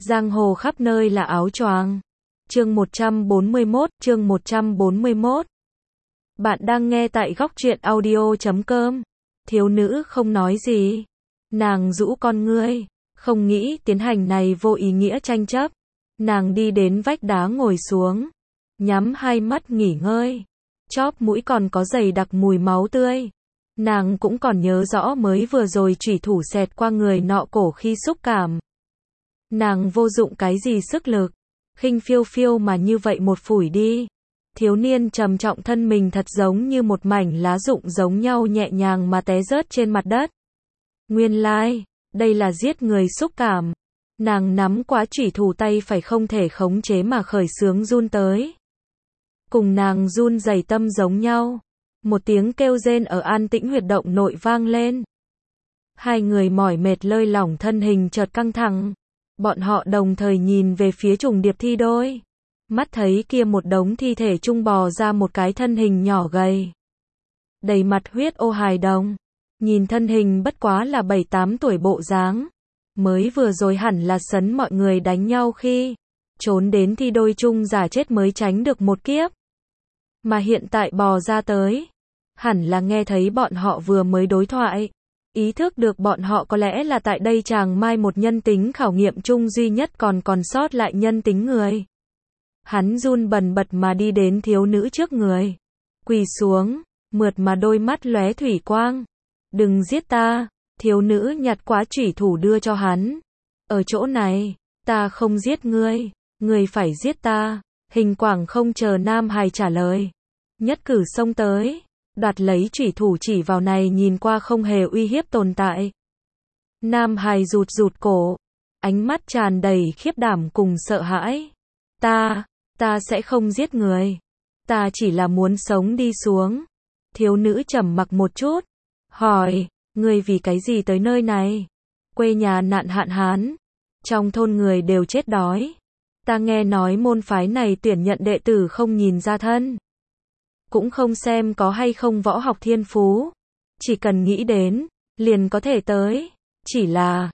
Giang hồ khắp nơi là áo choàng. Chương 141. Bạn đang nghe tại góc truyện audio.com. Thiếu nữ không nói gì. Nàng rũ con ngươi, không nghĩ tiến hành này vô ý nghĩa tranh chấp. Nàng đi đến vách đá ngồi xuống, nhắm hai mắt nghỉ ngơi. Chóp mũi còn có dày đặc mùi máu tươi. Nàng cũng còn nhớ rõ mới vừa rồi chủy thủ xẹt qua người nọ cổ khi xúc cảm. Nàng vô dụng cái gì sức lực, khinh phiêu phiêu mà như vậy một phủi đi. Thiếu niên trầm trọng thân mình thật giống như một mảnh lá rụng giống nhau nhẹ nhàng mà té rớt trên mặt đất. Nguyên lai, đây là giết người xúc cảm. Nàng nắm quá chủy thủ tay phải không thể khống chế mà khởi xướng run tới. Cùng nàng run rẩy tâm giống nhau. Một tiếng kêu rên ở an tĩnh huyệt động nội vang lên. Hai người mỏi mệt lơi lỏng thân hình chợt căng thẳng. Bọn họ đồng thời nhìn về phía trùng điệp thi đôi. Mắt thấy kia một đống thi thể trung bò ra một cái thân hình nhỏ gầy. Đầy mặt huyết ô hài đồng. Nhìn thân hình bất quá là 7-8 tuổi bộ dáng. Mới vừa rồi hẳn là sấn mọi người đánh nhau khi trốn đến thi đôi chung giả chết mới tránh được một kiếp. Mà hiện tại bò ra tới. Hẳn là nghe thấy bọn họ vừa mới đối thoại. Ý thức được bọn họ có lẽ là tại đây chàng mai một nhân tính khảo nghiệm chung duy nhất còn sót lại nhân tính người. Hắn run bần bật mà đi đến thiếu nữ trước người. Quỳ xuống, mượt mà đôi mắt lóe thủy quang. Đừng giết ta, thiếu nữ nhặt quá chủy thủ đưa cho hắn. Ở chỗ này, ta không giết ngươi, ngươi phải giết ta. Hình quảng không chờ nam hài trả lời. Nhất cử xông tới. Đoạt lấy chủy thủ chỉ vào này nhìn qua không hề uy hiếp tồn tại. Nam hài rụt cổ, ánh mắt tràn đầy khiếp đảm cùng sợ hãi. Ta sẽ không giết người. Ta chỉ là muốn sống đi xuống. Thiếu nữ trầm mặc một chút, hỏi, ngươi vì cái gì tới nơi này? Quê nhà nạn hạn hán, trong thôn người đều chết đói. Ta nghe nói môn phái này tuyển nhận đệ tử không nhìn ra thân. Cũng không xem có hay không võ học thiên phú. Chỉ cần nghĩ đến, liền có thể tới. Chỉ là,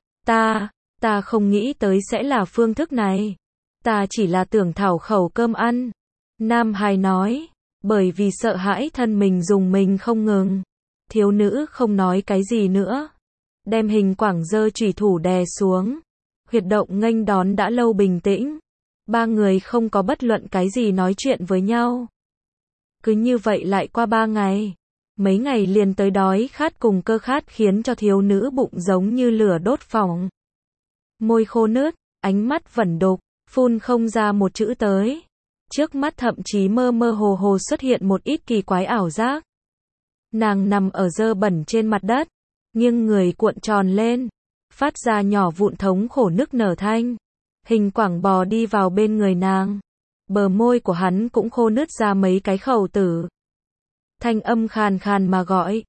ta không nghĩ tới sẽ là phương thức này. Ta chỉ là tưởng thảo khẩu cơm ăn. Nam hài nói, bởi vì sợ hãi thân mình dùng mình không ngừng. Thiếu nữ không nói cái gì nữa. Đem hình quảng giơ chủy thủ đè xuống. Huyệt động nghênh đón đã lâu bình tĩnh. Ba người không có bất luận cái gì nói chuyện với nhau. Cứ như vậy lại qua 3 ngày. Mấy ngày liền tới đói khát cùng cơ khát khiến cho thiếu nữ bụng giống như lửa đốt phỏng. Môi khô nứt, ánh mắt vẩn đục, phun không ra một chữ tới. Trước mắt thậm chí mơ mơ hồ hồ xuất hiện một ít kỳ quái ảo giác. Nàng nằm ở dơ bẩn trên mặt đất, nghiêng người cuộn tròn lên, phát ra nhỏ vụn thống khổ nức nở thanh. Hình quảng bò đi vào bên người nàng. Bờ môi của hắn cũng khô nứt ra mấy cái khẩu tử. Thanh âm khàn khàn mà gọi.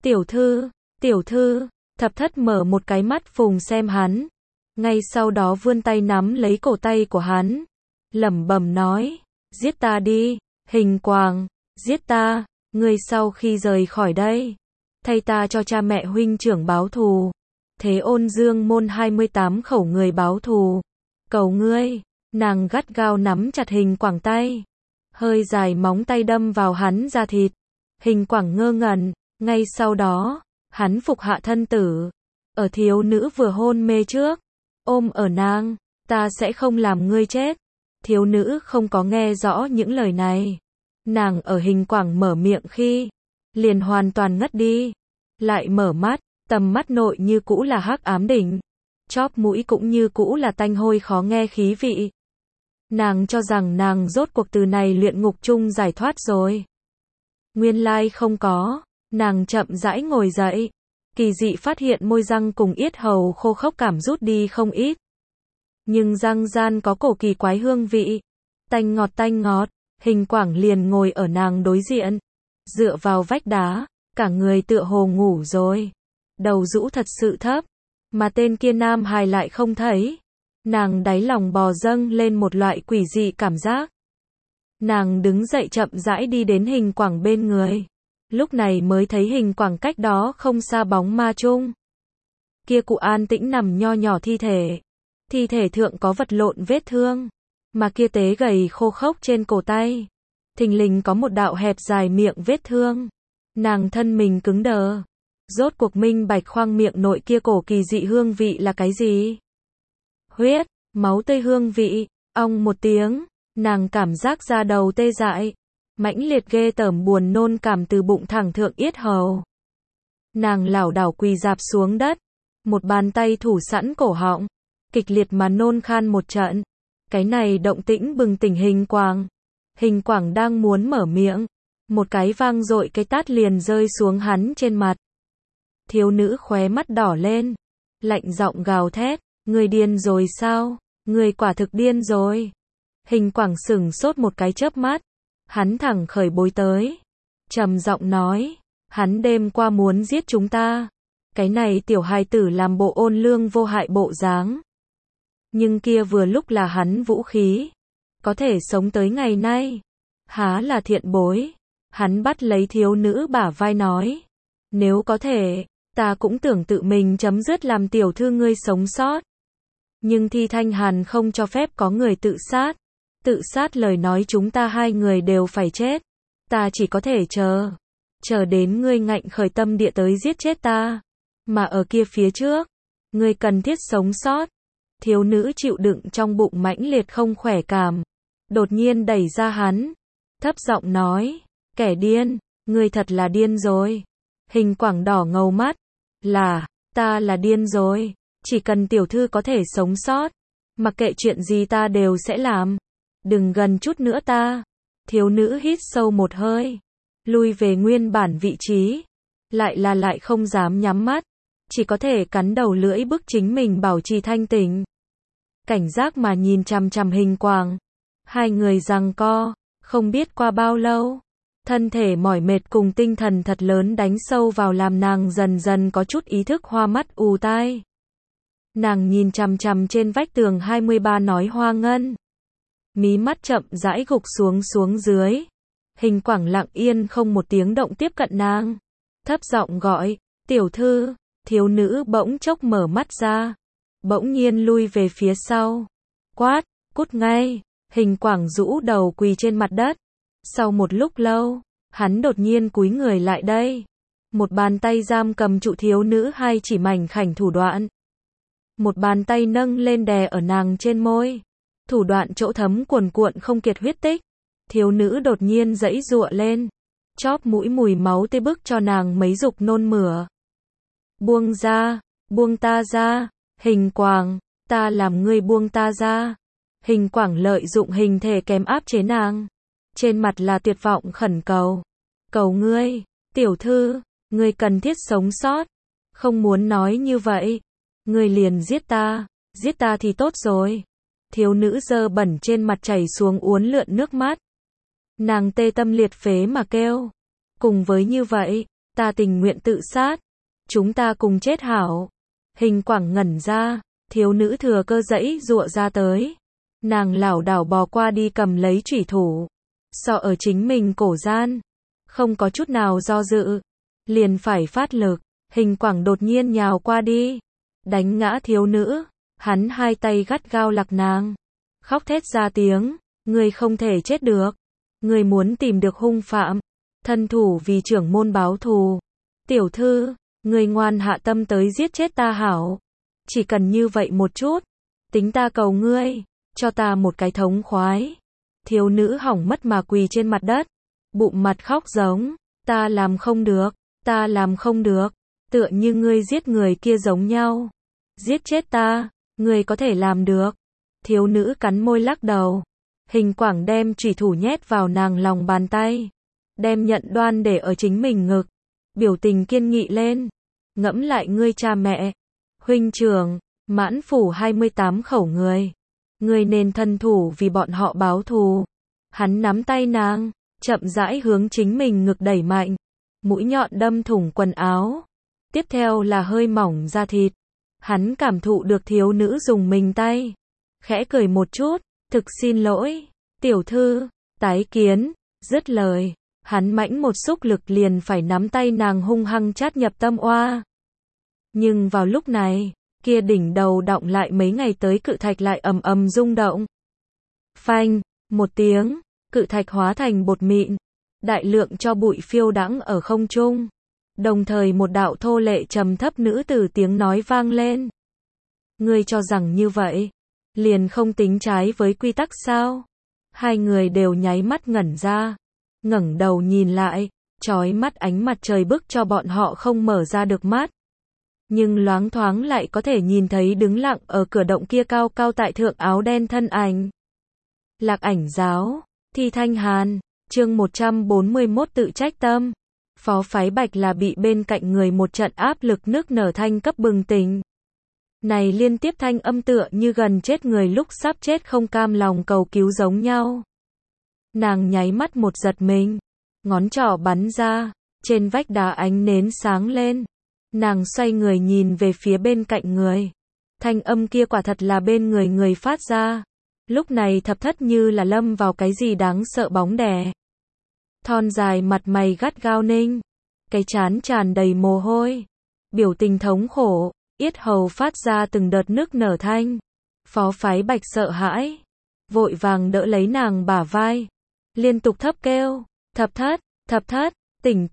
Tiểu thư, thập thất mở một cái mắt phùng xem hắn. Ngay sau đó vươn tay nắm lấy cổ tay của hắn. Lẩm bẩm nói, giết ta đi, hình quảng, giết ta, ngươi sau khi rời khỏi đây. Thay ta cho cha mẹ huynh trưởng báo thù. Thế Ôn Dương môn 28 khẩu người báo thù. Cầu ngươi. Nàng gắt gao nắm chặt hình quảng tay. Hơi dài móng tay đâm vào hắn da thịt. Hình quảng ngơ ngẩn. Ngay sau đó, hắn phục hạ thân tử. Ở thiếu nữ vừa hôn mê trước. Ôm ở nàng. Ta sẽ không làm ngươi chết. Thiếu nữ không có nghe rõ những lời này. Nàng ở hình quảng mở miệng khi. Liền hoàn toàn ngất đi. Lại mở mắt. Tầm mắt nội như cũ là hắc ám đỉnh. Chóp mũi cũng như cũ là tanh hôi khó nghe khí vị. Nàng cho rằng nàng rốt cuộc từ này luyện ngục chung giải thoát rồi. Nguyên lai không có. Nàng chậm rãi ngồi dậy. Kỳ dị phát hiện môi răng cùng yết hầu khô khốc cảm rút đi không ít. Nhưng răng gian có cổ kỳ quái hương vị. Tanh ngọt. Hình quảng liền ngồi ở nàng đối diện. Dựa vào vách đá. Cả người tựa hồ ngủ rồi. Đầu rũ thật sự thấp. Mà tên kia nam hài lại không thấy. Nàng đáy lòng bò dâng lên một loại quỷ dị cảm giác. Nàng đứng dậy chậm rãi đi đến hình quảng bên người. Lúc này mới thấy hình quảng cách đó không xa bóng ma chung. Kia cụ an tĩnh nằm nho nhỏ thi thể. Thi thể thượng có vật lộn vết thương, mà kia tế gầy khô khốc trên cổ tay, thình lình có một đạo hẹp dài miệng vết thương. Nàng thân mình cứng đờ, rốt cuộc minh bạch khoang miệng nội kia cổ kỳ dị hương vị là cái gì? Huyết, máu tươi hương vị, ong một tiếng, nàng cảm giác da đầu tê dại, mãnh liệt ghê tởm buồn nôn cảm từ bụng thẳng thượng yết hầu. Nàng lảo đảo quỳ rạp xuống đất, một bàn tay thủ sẵn cổ họng, kịch liệt mà nôn khan một trận. Cái này động tĩnh bừng tỉnh Hình Quảng. Hình Quảng đang muốn mở miệng, một cái vang dội cái tát liền rơi xuống hắn trên mặt. Thiếu nữ khóe mắt đỏ lên, lạnh giọng gào thét, người điên rồi sao? Người quả thực điên rồi. Hình Quảng sửng sốt một cái chớp mắt, hắn thẳng khởi bối tới, trầm giọng nói, hắn đêm qua muốn giết chúng ta. Cái này tiểu hài tử làm bộ ôn lương vô hại bộ dáng. Nhưng kia vừa lúc là hắn vũ khí, có thể sống tới ngày nay, há là thiện bối. Hắn bắt lấy thiếu nữ bả vai nói, nếu có thể, ta cũng tưởng tự mình chấm dứt làm tiểu thư ngươi sống sót. Nhưng Thi Thanh Hàn không cho phép có người tự sát. Tự sát lời nói chúng ta hai người đều phải chết. Ta chỉ có thể chờ đến ngươi ngạnh khởi tâm địa tới giết chết ta. Mà ở kia phía trước, ngươi cần thiết sống sót. Thiếu nữ chịu đựng trong bụng mãnh liệt không khỏe cảm, đột nhiên đẩy ra hắn, thấp giọng nói, kẻ điên, ngươi thật là điên rồi. Hình Quảng đỏ ngầu mắt, ta là điên rồi, chỉ cần tiểu thư có thể sống sót, mặc kệ chuyện gì ta đều sẽ làm, đừng gần chút nữa ta. Thiếu nữ hít sâu một hơi, lui về nguyên bản vị trí, lại không dám nhắm mắt, chỉ có thể cắn đầu lưỡi bức chính mình bảo trì thanh tỉnh. Cảnh giác mà nhìn chằm chằm Hình Quảng. Hai người giằng co, không biết qua bao lâu. Thân thể mỏi mệt cùng tinh thần thật lớn đánh sâu vào làm nàng dần dần có chút ý thức hoa mắt ù tai. Nàng nhìn chằm chằm trên vách tường 23 nói hoa ngân. Mí mắt chậm rãi gục xuống dưới. Hình Quảng lặng yên không một tiếng động tiếp cận nàng. Thấp giọng gọi, tiểu thư. Thiếu nữ bỗng chốc mở mắt ra, bỗng nhiên lui về phía sau, quát, cút ngay. Hình Quảng rũ đầu quỳ trên mặt đất. Sau một lúc lâu, hắn đột nhiên cúi người lại đây, một bàn tay giam cầm trụ thiếu nữ hai chỉ mảnh khảnh thủ đoạn, một bàn tay nâng lên đè ở nàng trên môi, thủ đoạn chỗ thấm cuồn cuộn không kiệt huyết tích. Thiếu nữ đột nhiên giãy giụa lên, chóp mũi mùi máu tê bức cho nàng mấy dục nôn mửa. Buông ra, buông ta ra. Hình Quảng, ta làm ngươi buông ta ra. Hình Quảng lợi dụng hình thể kém áp chế nàng, trên mặt là tuyệt vọng khẩn cầu. Cầu ngươi, tiểu thư, ngươi cần thiết sống sót. Không muốn nói như vậy, ngươi liền giết ta thì tốt rồi. Thiếu nữ dơ bẩn trên mặt chảy xuống uốn lượn nước mắt. Nàng tê tâm liệt phế mà kêu, cùng với như vậy, ta tình nguyện tự sát. Chúng ta cùng chết hảo. Hình Quảng ngẩn ra, thiếu nữ thừa cơ giãy giụa ra tới. Nàng lảo đảo bò qua đi cầm lấy chủy thủ, sọ ở chính mình cổ gian, không có chút nào do dự, liền phải phát lực. Hình Quảng đột nhiên nhào qua đi, đánh ngã thiếu nữ, hắn hai tay gắt gao lặc nàng, khóc thét ra tiếng, ngươi không thể chết được, ngươi muốn tìm được hung phạm, thân thủ vì trưởng môn báo thù. Tiểu thư, ngươi ngoan hạ tâm tới giết chết ta hảo, chỉ cần như vậy một chút, tính ta cầu ngươi, cho ta một cái thống khoái. Thiếu nữ hỏng mất mà quỳ trên mặt đất, bụng mặt khóc giống, ta làm không được, tựa như ngươi giết người kia giống nhau. Giết chết ta, ngươi có thể làm được. Thiếu nữ cắn môi lắc đầu. Hình Quảng đem chủy thủ nhét vào nàng lòng bàn tay, đem nhận đoan để ở chính mình ngực, biểu tình kiên nghị lên. Ngẫm lại ngươi cha mẹ, huynh trưởng, mãn phủ 28 khẩu người, ngươi nên thân thủ vì bọn họ báo thù. Hắn nắm tay nàng, chậm rãi hướng chính mình ngực đẩy mạnh, mũi nhọn đâm thủng quần áo, tiếp theo là hơi mỏng da thịt. Hắn cảm thụ được thiếu nữ dùng mình tay, khẽ cười một chút, thực xin lỗi, tiểu thư, tái kiến. Dứt lời, hắn mãnh một xúc lực liền phải nắm tay nàng hung hăng chát nhập tâm oa. Nhưng vào lúc này, Kia đỉnh đầu đọng lại mấy ngày tới cự thạch lại ầm ầm rung động. Phanh, một tiếng, cự thạch hóa thành bột mịn, đại lượng cho bụi phiêu đãng ở không trung. Đồng thời một đạo thô lệ trầm thấp nữ tử tiếng nói vang lên. Ngươi cho rằng như vậy, liền không tính trái với quy tắc sao? Hai người đều nháy mắt ngẩn ra, ngẩng đầu nhìn lại, chói mắt ánh mặt trời bức cho bọn họ không mở ra được mắt. Nhưng loáng thoáng lại có thể nhìn thấy đứng lặng ở cửa động kia cao cao tại thượng áo đen thân ảnh. Lạc Ảnh giáo, Thi Thanh Hàn, chương 141 tự trách tâm. Phó Phái Bạch là bị bên cạnh người một trận áp lực nức nở thanh cấp bừng tỉnh. Này liên tiếp thanh âm tựa như gần chết người lúc sắp chết không cam lòng cầu cứu giống nhau. Nàng nháy mắt một giật mình, ngón trỏ bắn ra, trên vách đá ánh nến sáng lên. Nàng xoay người nhìn về phía bên cạnh người. Thanh âm kia quả thật là bên người phát ra. Lúc này Thập Thất như là lâm vào cái gì đáng sợ bóng đè. Thon dài mặt mày gắt gao ninh, cái trán tràn đầy mồ hôi, biểu tình thống khổ, yết hầu phát ra từng đợt nức nở thanh. Phó Phái Bạch sợ hãi, vội vàng đỡ lấy nàng bả vai, liên tục thấp kêu, Thập Thất, tỉnh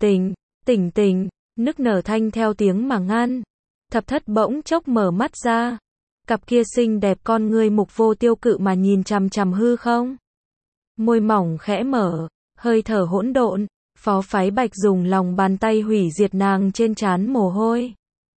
tỉnh, nức nở thanh theo tiếng mà ngăn. Thập Thất bỗng chốc mở mắt ra, cặp kia xinh đẹp con ngươi mục vô tiêu cự mà nhìn chằm chằm hư không. Môi mỏng khẽ mở, hơi thở hỗn độn, Phó Phái Bạch dùng lòng bàn tay hủy diệt nàng trên trán mồ hôi.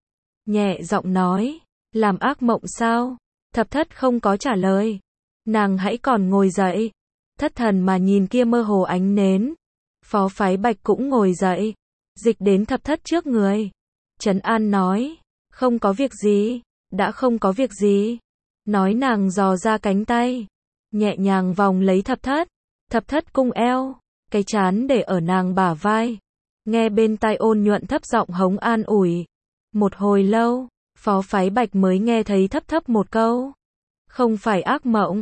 Nhẹ giọng nói, làm ác mộng sao? Thập Thất không có trả lời. Nàng hãy còn ngồi dậy, thất thần mà nhìn kia mơ hồ ánh nến. Phó Phái Bạch cũng ngồi dậy, dịch đến Thập Thất trước người. Trấn an nói, không có việc gì, đã không có việc gì. Nói nàng dò ra cánh tay, nhẹ nhàng vòng lấy Thập Thất. Thập Thất cung eo, cái trán để ở nàng bả vai. Nghe bên tai ôn nhuận thấp giọng hống an ủi. Một hồi lâu, Phó Phái Bạch mới nghe thấy thấp thấp một câu. Không phải ác mộng,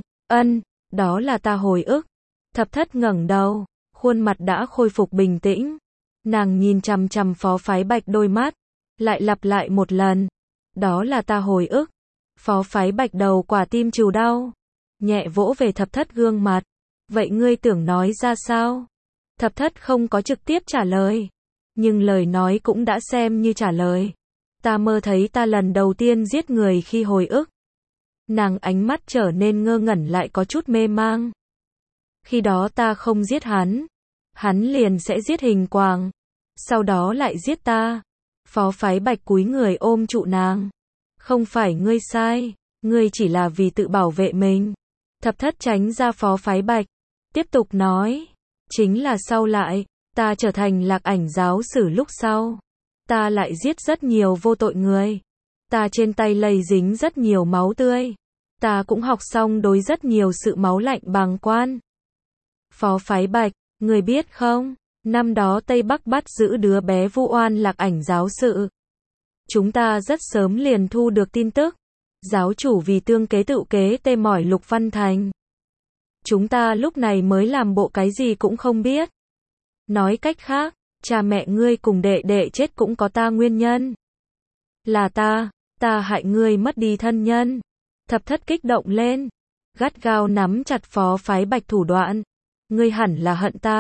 đó là ta hồi ức. Thập Thất ngẩng đầu, khuôn mặt đã khôi phục bình tĩnh. Nàng nhìn chằm chằm Phó Phái Bạch đôi mắt, lại lặp lại một lần. Đó là ta hồi ức. Phó Phái Bạch đầu quả tim trù đau, nhẹ vỗ về Thập Thất gương mặt. Vậy ngươi tưởng nói ra sao? Thập Thất không có trực tiếp trả lời, nhưng lời nói cũng đã xem như trả lời. Ta mơ thấy ta lần đầu tiên giết người khi hồi ức. Nàng ánh mắt trở nên ngơ ngẩn lại có chút mê mang. Khi đó ta không giết hắn liền sẽ giết Hình Quàng, sau đó lại giết ta. Phó Phái Bạch cúi người ôm trụ nàng. Không phải ngươi sai, ngươi chỉ là vì tự bảo vệ mình. Thập Thất tránh ra Phó Phái Bạch, tiếp tục nói, chính là sau lại, ta trở thành Lạc Ảnh giáo sử lúc sau. Ta lại giết rất nhiều vô tội người. Ta trên tay lây dính rất nhiều máu tươi. Ta cũng học xong đối rất nhiều sự máu lạnh bàng quan. Phó Phái Bạch, người biết không, năm đó Tây Bắc bắt giữ đứa bé vu oan Lạc Ảnh giáo sự. Chúng ta rất sớm liền thu được tin tức. Giáo chủ vì tương kế tự kế tê mỏi Lục Văn Thành. Chúng ta lúc này mới làm bộ cái gì cũng không biết. Nói cách khác, cha mẹ ngươi cùng đệ đệ chết cũng có ta nguyên nhân. Là ta hại ngươi mất đi thân nhân. Thập Thất kích động lên, gắt gao nắm chặt Phó Phái Bạch thủ đoạn. Ngươi hẳn là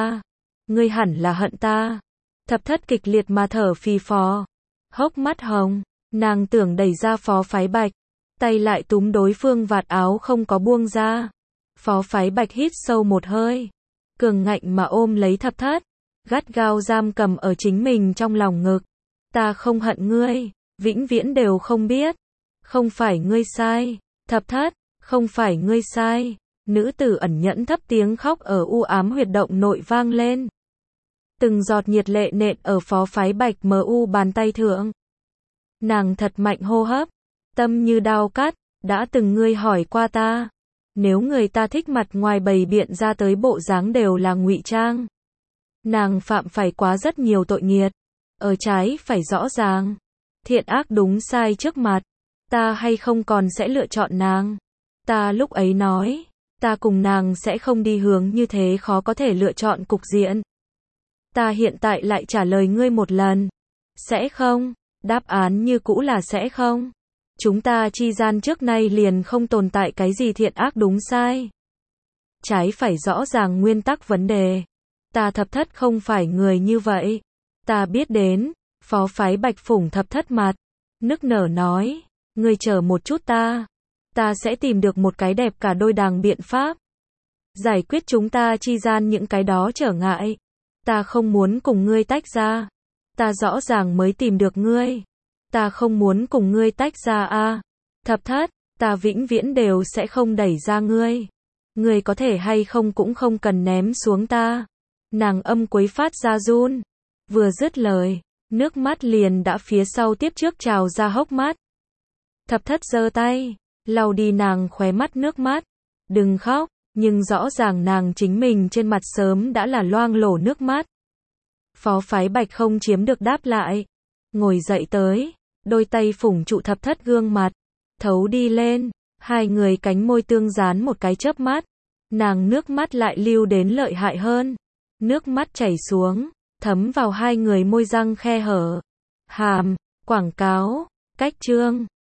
hận ta. Thập Thất kịch liệt mà thở phì phò, hốc mắt hồng, nàng tưởng đẩy ra Phó Phái Bạch, tay lại túm đối phương vạt áo không có buông ra. Phó Phái Bạch hít sâu một hơi, cường ngạnh mà ôm lấy Thập Thất, gắt gao giam cầm ở chính mình trong lòng ngực. Ta không hận ngươi, vĩnh viễn đều không biết. Không phải ngươi sai, Thập Thất, không phải ngươi sai. Nữ tử ẩn nhẫn thấp tiếng khóc ở u ám huyệt động nội vang lên. Từng giọt nhiệt lệ nện ở Phó Phái Bạch mờ u bàn tay thượng. Nàng thật mạnh hô hấp, tâm như đao cắt, đã từng ngươi hỏi qua ta, nếu người ta thích mặt ngoài bày biện ra tới bộ dáng đều là ngụy trang. Nàng phạm phải quá rất nhiều tội nghiệt, ở trái phải rõ ràng, thiện ác đúng sai trước mặt, ta hay không còn sẽ lựa chọn nàng. Ta lúc ấy nói, ta cùng nàng sẽ không đi hướng như thế khó có thể lựa chọn cục diện. Ta hiện tại lại trả lời ngươi một lần, sẽ không, đáp án như cũ là sẽ không. Chúng ta chi gian trước nay liền không tồn tại cái gì thiện ác đúng sai. Trái phải rõ ràng nguyên tắc vấn đề. Ta Thập Thất không phải người như vậy. Ta biết đến, phó phái Bạch phủng Thập Thất mặt. Nức nở nói, ngươi chờ một chút ta sẽ tìm được một cái đẹp cả đôi đàng biện pháp. Giải quyết chúng ta chi gian những cái đó trở ngại. Ta không muốn cùng ngươi tách ra. Ta rõ ràng mới tìm được ngươi. Ta không muốn cùng ngươi tách ra Thập Thất, ta vĩnh viễn đều sẽ không đẩy ra ngươi. Ngươi có thể hay không cũng không cần ném xuống ta. Nàng âm quấy phát ra run. Vừa dứt lời, nước mắt liền đã phía sau tiếp trước trào ra hốc mắt. Thập Thất giơ tay, lau đi nàng khóe mắt nước mắt. Đừng khóc, nhưng rõ ràng nàng chính mình trên mặt sớm đã là loang lổ nước mắt. Phó phái Bạch không chiếm được đáp lại. Ngồi dậy tới, đôi tay phủng trụ Thập Thất gương mặt. Thấu đi lên, hai người cánh môi tương dán một cái chớp mắt. Nàng nước mắt lại lưu đến lợi hại hơn. Nước mắt chảy xuống, thấm vào hai người môi răng khe hở. Hàm, quảng cáo, cách chương.